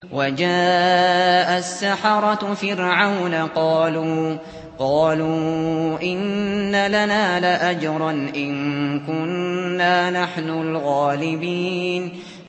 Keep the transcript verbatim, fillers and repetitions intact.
وَجَاءَ السَّحَرَةُ فِرْعَوْنَ قَالُوا قَالُوا إِنَّ لَنَا لَأَجْرًا إِن كُنَّا نَحْنُ الْغَالِبِينَ